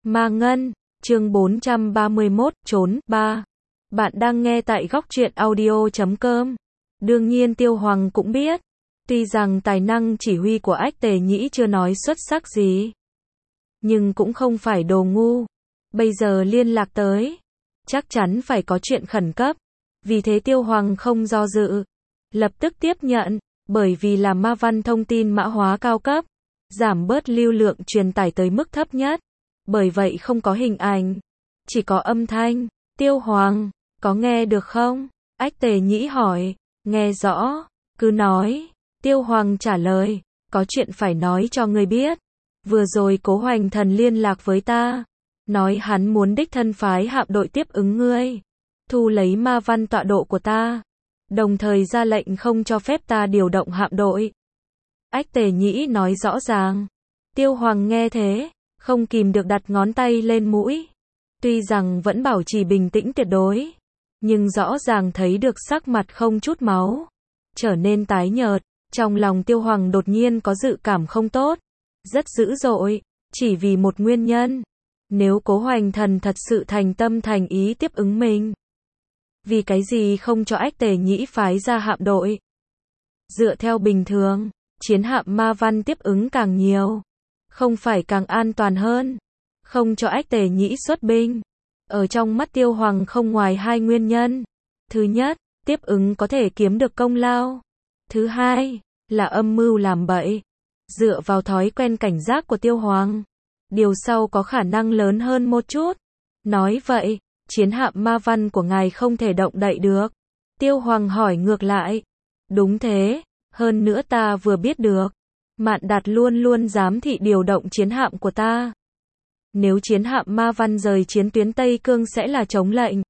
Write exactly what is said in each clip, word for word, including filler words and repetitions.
Ma Ngân, chương bốn trăm ba mươi mốt, trốn, ba. Bạn đang nghe tại góc truyện audio chấm com. Đương nhiên Tiêu Hoàng cũng biết, tuy rằng tài năng chỉ huy của Ách Tề Nhĩ chưa nói xuất sắc gì, nhưng cũng không phải đồ ngu. Bây giờ liên lạc tới, chắc chắn phải có chuyện khẩn cấp. Vì thế Tiêu Hoàng không do dự, lập tức tiếp nhận, bởi vì là ma văn thông tin mã hóa cao cấp, giảm bớt lưu lượng truyền tải tới mức thấp nhất. Bởi vậy không có hình ảnh, chỉ có âm thanh. Tiêu Hoàng, có nghe được không? Ách Tề Nhĩ hỏi. Nghe rõ, cứ nói. Tiêu Hoàng trả lời, có chuyện phải nói cho ngươi biết. Vừa rồi Cố Hoành Thần liên lạc với ta, nói hắn muốn đích thân phái hạm đội tiếp ứng ngươi, thu lấy ma văn tọa độ của ta, đồng thời ra lệnh không cho phép ta điều động hạm đội. Ách Tề Nhĩ nói rõ ràng. Tiêu Hoàng nghe thế, không kìm được đặt ngón tay lên mũi. Tuy rằng vẫn bảo trì bình tĩnh tuyệt đối, nhưng rõ ràng thấy được sắc mặt không chút máu, trở nên tái nhợt. Trong lòng Tiêu Hoàng đột nhiên có dự cảm không tốt, rất dữ dội, chỉ vì một nguyên nhân. Nếu Cố Hoành Thần thật sự thành tâm thành ý tiếp ứng mình, vì cái gì không cho Ách Tề Nhĩ phái ra hạm đội? Dựa theo bình thường, chiến hạm ma văn tiếp ứng càng nhiều, không phải càng an toàn hơn? Không cho Ách Tề Nhĩ xuất binh, ở trong mắt Tiêu Hoàng không ngoài hai nguyên nhân. Thứ nhất, tiếp ứng có thể kiếm được công lao. Thứ hai, là âm mưu làm bậy. Dựa vào thói quen cảnh giác của Tiêu Hoàng, điều sau có khả năng lớn hơn một chút. Nói vậy, chiến hạm ma văn của ngài không thể động đậy được? Tiêu Hoàng hỏi ngược lại. Đúng thế, hơn nữa ta vừa biết được, Mạn Đạt luôn luôn giám thị điều động chiến hạm của ta. Nếu chiến hạm ma văn rời chiến tuyến Tây Cương sẽ là chống lệnh.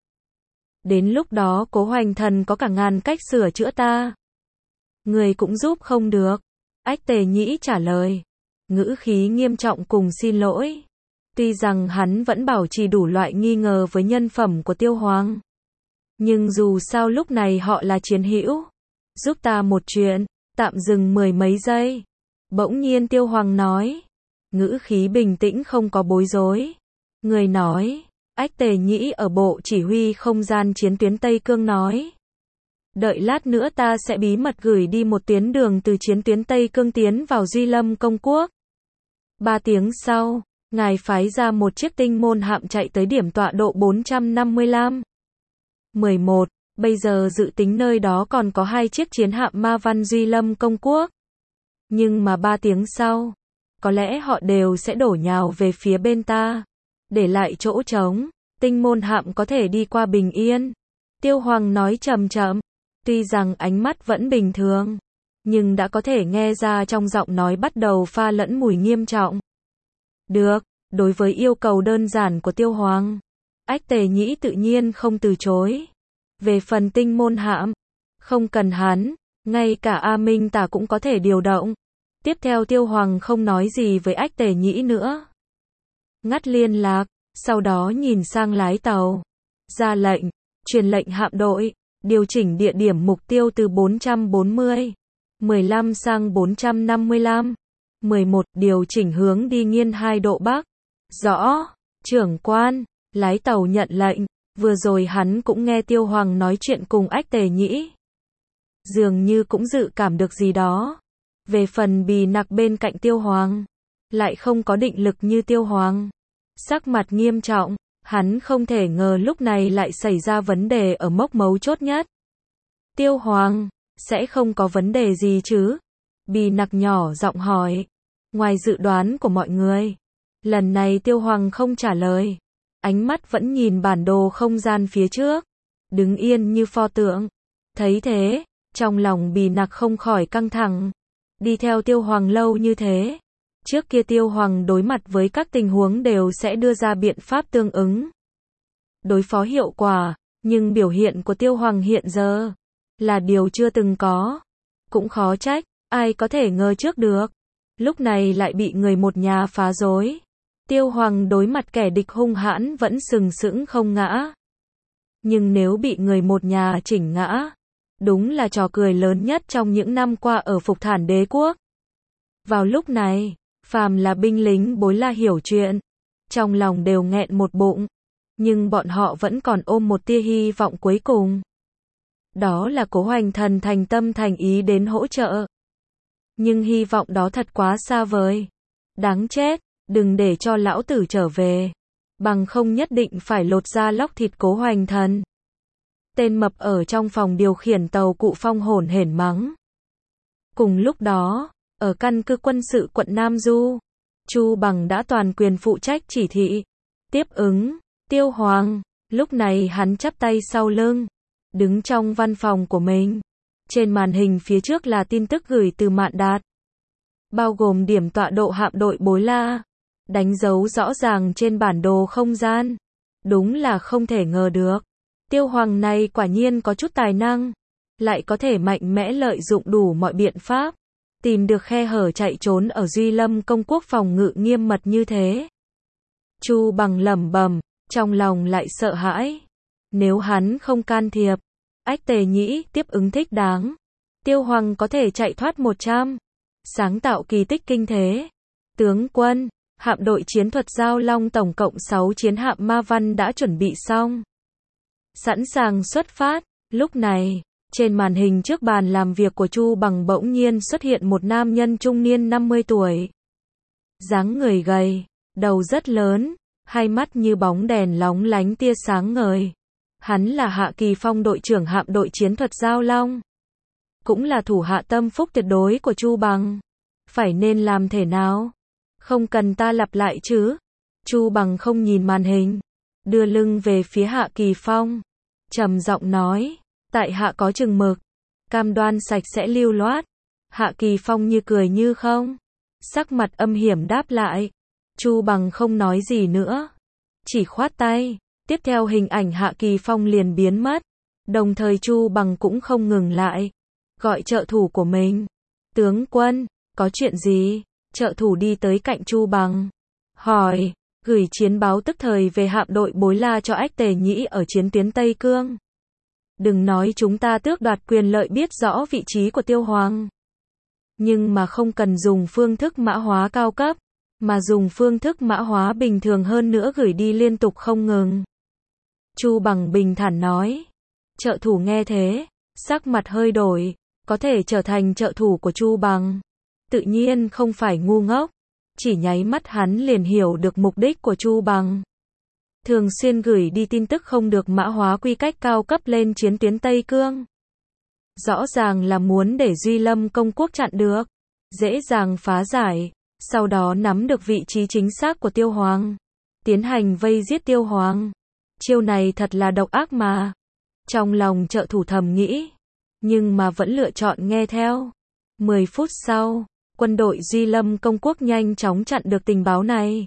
Đến lúc đó Cố Hoành Thần có cả ngàn cách sửa chữa ta, người cũng giúp không được. Ách Tề Nhĩ trả lời, ngữ khí nghiêm trọng cùng xin lỗi. Tuy rằng hắn vẫn bảo trì đủ loại nghi ngờ với nhân phẩm của Tiêu Hoàng, nhưng dù sao lúc này họ là chiến hữu. Giúp ta một chuyện. Tạm dừng mười mấy giây, bỗng nhiên Tiêu Hoàng nói, ngữ khí bình tĩnh không có bối rối. Người nói, Ách Tề Nhĩ ở bộ chỉ huy không gian chiến tuyến Tây Cương nói, đợi lát nữa ta sẽ bí mật gửi đi một tuyến đường từ chiến tuyến Tây Cương tiến vào Duy Lâm Công Quốc. Ba tiếng sau, ngài phái ra một chiếc tinh môn hạm chạy tới điểm tọa độ bốn trăm năm mươi lăm. mười một. Bây giờ dự tính nơi đó còn có hai chiếc chiến hạm ma văn Duy Lâm Công Quốc. Nhưng mà ba tiếng sau, có lẽ họ đều sẽ đổ nhào về phía bên ta, để lại chỗ trống. Tinh môn hạm có thể đi qua bình yên. Tiêu Hoàng nói chậm chậm, tuy rằng ánh mắt vẫn bình thường, nhưng đã có thể nghe ra trong giọng nói bắt đầu pha lẫn mùi nghiêm trọng. Được, đối với yêu cầu đơn giản của Tiêu Hoàng, Ách Tề Nhĩ tự nhiên không từ chối. Về phần tinh môn hạm, không cần hắn, ngay cả A Minh Tả cũng có thể điều động. Tiếp theo Tiêu Hoàng không nói gì với Ách Tề Nhĩ nữa, ngắt liên lạc, sau đó nhìn sang lái tàu, ra lệnh, truyền lệnh hạm đội, điều chỉnh địa điểm mục tiêu từ bốn trăm bốn mươi, mười lăm sang bốn trăm năm mươi lăm. mười một. Điều chỉnh hướng đi nghiêng hai độ Bắc. Rõ, trưởng quan. Lái tàu nhận lệnh. Vừa rồi hắn cũng nghe Tiêu Hoàng nói chuyện cùng Ách Tề Nhĩ, dường như cũng dự cảm được gì đó. Về phần Bì Nặc bên cạnh Tiêu Hoàng, lại không có định lực như Tiêu Hoàng, sắc mặt nghiêm trọng. Hắn không thể ngờ lúc này lại xảy ra vấn đề ở mốc mấu chốt nhất. Tiêu Hoàng, sẽ không có vấn đề gì chứ? Bì Nặc nhỏ giọng hỏi. Ngoài dự đoán của mọi người, lần này Tiêu Hoàng không trả lời, ánh mắt vẫn nhìn bản đồ không gian phía trước, đứng yên như pho tượng. Thấy thế, trong lòng Bì Nặc không khỏi căng thẳng. Đi theo Tiêu Hoàng lâu như thế, trước kia Tiêu Hoàng đối mặt với các tình huống đều sẽ đưa ra biện pháp tương ứng, đối phó hiệu quả, nhưng biểu hiện của Tiêu Hoàng hiện giờ là điều chưa từng có. Cũng khó trách, ai có thể ngờ trước được, lúc này lại bị người một nhà phá rối. Tiêu Hoàng đối mặt kẻ địch hung hãn vẫn sừng sững không ngã, nhưng nếu bị người một nhà chỉnh ngã, đúng là trò cười lớn nhất trong những năm qua ở Phục Thản Đế Quốc. Vào lúc này, phàm là binh lính bối la hiểu chuyện, trong lòng đều nghẹn một bụng. Nhưng bọn họ vẫn còn ôm một tia hy vọng cuối cùng. Đó là Cố Hoành Thần thành tâm thành ý đến hỗ trợ. Nhưng hy vọng đó thật quá xa vời. Đáng chết, đừng để cho lão tử trở về. Bằng không nhất định phải lột da lóc thịt Cố Hoành Thần. Tên mập ở trong phòng điều khiển tàu Cụ Phong hổn hển mắng. Cùng lúc đó, ở căn cứ quân sự quận Nam Du, Chu Bằng đã toàn quyền phụ trách chỉ thị, tiếp ứng. Tiêu Hoàng, lúc này hắn chắp tay sau lưng, đứng trong văn phòng của mình. Trên màn hình phía trước là tin tức gửi từ Mạn Đạt, bao gồm điểm tọa độ hạm đội Bối La, đánh dấu rõ ràng trên bản đồ không gian. Đúng là không thể ngờ được. Tiêu Hoàng này quả nhiên có chút tài năng, lại có thể mạnh mẽ lợi dụng đủ mọi biện pháp, tìm được khe hở chạy trốn ở Duy Lâm công quốc phòng ngự nghiêm mật như thế. Chu Bằng lẩm bẩm, trong lòng lại sợ hãi. Nếu hắn không can thiệp, Ách Tề Nhĩ tiếp ứng thích đáng, Tiêu Hoàng có thể chạy thoát một trăm, sáng tạo kỳ tích kinh thế. Tướng quân, hạm đội chiến thuật Giao Long tổng cộng sáu chiến hạm Ma Văn đã chuẩn bị xong, sẵn sàng xuất phát. Lúc này, trên màn hình trước bàn làm việc của Chu Bằng bỗng nhiên xuất hiện một nam nhân trung niên năm mươi tuổi. Dáng người gầy, đầu rất lớn, hai mắt như bóng đèn lóng lánh tia sáng ngời. Hắn là Hạ Kỳ Phong, đội trưởng hạm đội chiến thuật Giao Long, cũng là thủ hạ tâm phúc tuyệt đối của Chu Bằng. Phải nên làm thế nào? Không cần ta lặp lại chứ? Chu Bằng không nhìn màn hình, đưa lưng về phía Hạ Kỳ Phong, trầm giọng nói, tại hạ có chừng mực, cam đoan sạch sẽ lưu loát. Hạ Kỳ Phong như cười như không, sắc mặt âm hiểm đáp lại. Chu Bằng không nói gì nữa, chỉ khoát tay. Tiếp theo hình ảnh Hạ Kỳ Phong liền biến mất. Đồng thời Chu Bằng cũng không ngừng lại, gọi trợ thủ của mình. Tướng quân, có chuyện gì? Trợ thủ đi tới cạnh Chu Bằng, hỏi, gửi chiến báo tức thời về hạm đội Bối La cho Ách Tề Nhĩ ở chiến tuyến Tây Cương. Đừng nói chúng ta tước đoạt quyền lợi biết rõ vị trí của Tiêu Hoàng, nhưng mà không cần dùng phương thức mã hóa cao cấp, mà dùng phương thức mã hóa bình thường hơn nữa gửi đi liên tục không ngừng. Chu Bằng bình thản nói. Trợ thủ nghe thế, sắc mặt hơi đổi, có thể trở thành trợ thủ của Chu Bằng, tự nhiên không phải ngu ngốc, chỉ nháy mắt hắn liền hiểu được mục đích của Chu Bằng. Thường xuyên gửi đi tin tức không được mã hóa quy cách cao cấp lên chiến tuyến Tây Cương. Rõ ràng là muốn để Duy Lâm công quốc chặn được, dễ dàng phá giải, sau đó nắm được vị trí chính xác của Tiêu Hoàng, tiến hành vây giết Tiêu Hoàng. Chiêu này thật là độc ác mà. Trong lòng trợ thủ thầm nghĩ, nhưng mà vẫn lựa chọn nghe theo. mười phút sau, quân đội Duy Lâm công quốc nhanh chóng chặn được tình báo này,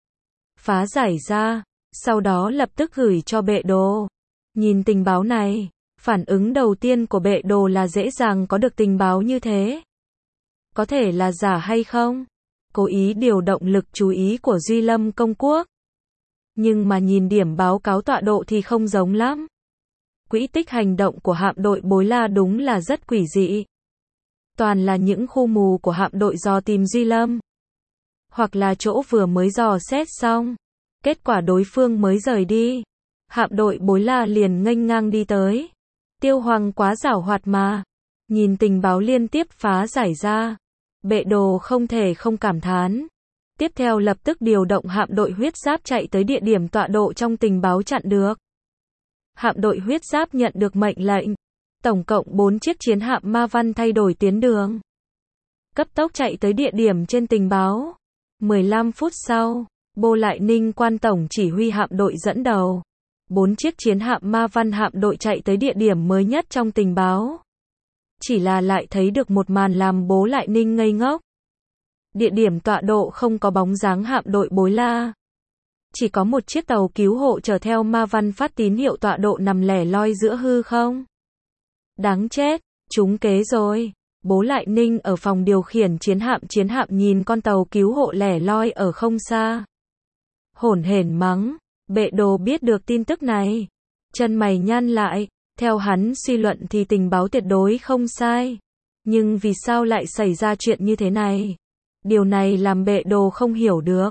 phá giải ra, sau đó lập tức gửi cho Bệ Đồ. Nhìn tình báo này, phản ứng đầu tiên của Bệ Đồ là dễ dàng có được tình báo như thế. Có thể là giả hay không? Cố ý điều động lực chú ý của Duy Lâm công quốc. Nhưng mà nhìn điểm báo cáo tọa độ thì không giống lắm. Quỹ tích hành động của hạm đội Bối La đúng là rất quỷ dị. Toàn là những khu mù của hạm đội dò tìm Duy Lâm, hoặc là chỗ vừa mới dò xét xong, kết quả đối phương mới rời đi, hạm đội Bối La liền nghênh ngang đi tới. Tiêu Hoàng quá giảo hoạt mà. Nhìn tình báo liên tiếp phá giải ra, Bệ Đồ không thể không cảm thán. Tiếp theo lập tức điều động hạm đội huyết giáp chạy tới địa điểm tọa độ trong tình báo chặn được. Hạm đội huyết giáp nhận được mệnh lệnh, tổng cộng bốn chiếc chiến hạm Ma Văn thay đổi tuyến đường, cấp tốc chạy tới địa điểm trên tình báo. mười lăm phút sau, Bô Lại Ninh quan tổng chỉ huy hạm đội dẫn đầu, bốn chiếc chiến hạm Ma Văn hạm đội chạy tới địa điểm mới nhất trong tình báo. Chỉ là lại thấy được một màn làm Bố Lại Ninh ngây ngốc. Địa điểm tọa độ không có bóng dáng hạm đội Bối La, chỉ có một chiếc tàu cứu hộ chở theo Ma Văn phát tín hiệu tọa độ nằm lẻ loi giữa hư không. Đáng chết, trúng kế rồi. Bố Lại Ninh ở phòng điều khiển chiến hạm chiến hạm nhìn con tàu cứu hộ lẻ loi ở không xa, hổn hển mắng. Bệ Đồ biết được tin tức này, chân mày nhăn lại. Theo hắn suy luận thì tình báo tuyệt đối không sai, nhưng vì sao lại xảy ra chuyện như thế này? Điều này làm Bệ Đồ không hiểu được.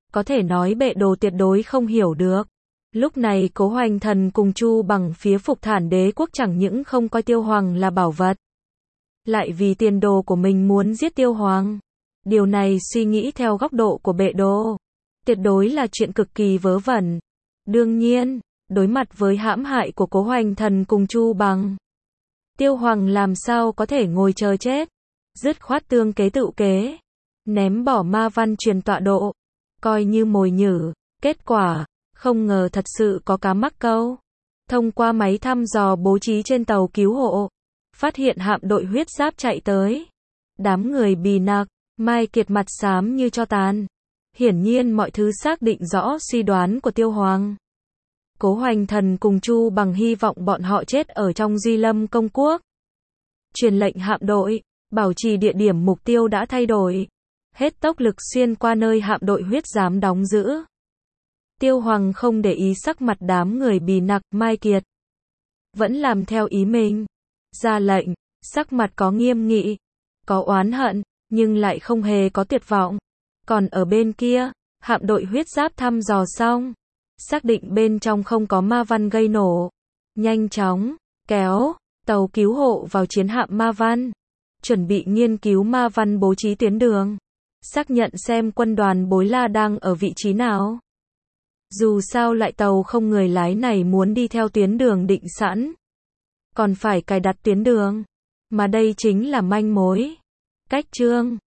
có thể nói bệ đồ tuyệt đối không hiểu được. Lúc này Cố Hoành Thần cùng Chu Bằng phía Phục Thản Đế quốc chẳng những không coi Tiêu Hoàng là bảo vật, lại vì tiền đồ của mình muốn giết Tiêu Hoàng. Điều này suy nghĩ theo góc độ của bệ đồ, tuyệt đối là chuyện cực kỳ vớ vẩn. Đương nhiên, đối mặt với hãm hại của Cố Hoành Thần cùng Chu Bằng, Tiêu Hoàng làm sao có thể ngồi chờ chết, dứt khoát tương kế tự kế, ném bỏ ma văn truyền tọa độ, coi như mồi nhử. Kết quả, không ngờ thật sự có cá mắc câu. Thông qua máy thăm dò bố trí trên tàu cứu hộ, phát hiện hạm đội huyết giáp chạy tới. Đám người Bì Nặc, Mai Kiệt mặt xám như tro tàn. Hiển nhiên mọi thứ xác định rõ suy đoán của Tiêu Hoàng. Cố Hoành Thần cùng Chu Bằng hy vọng bọn họ chết ở trong Duy Lâm Công Quốc. Truyền lệnh hạm đội, bảo trì địa điểm mục tiêu đã thay đổi. Hết tốc lực xuyên qua nơi hạm đội huyết giám đóng giữ. Tiêu Hoàng không để ý sắc mặt đám người Bì Nặc, Mai Kiệt, vẫn làm theo ý mình. Ra lệnh, sắc mặt có nghiêm nghị, có oán hận, nhưng lại không hề có tuyệt vọng. Còn ở bên kia, hạm đội huyết giáp thăm dò xong, xác định bên trong không có ma văn gây nổ. Nhanh chóng, kéo tàu cứu hộ vào chiến hạm ma văn, chuẩn bị nghiên cứu ma văn bố trí tuyến đường, xác nhận xem quân đoàn Bối La đang ở vị trí nào. Dù sao lại tàu không người lái này muốn đi theo tuyến đường định sẵn, còn phải cài đặt tuyến đường, mà đây chính là manh mối. Cách chương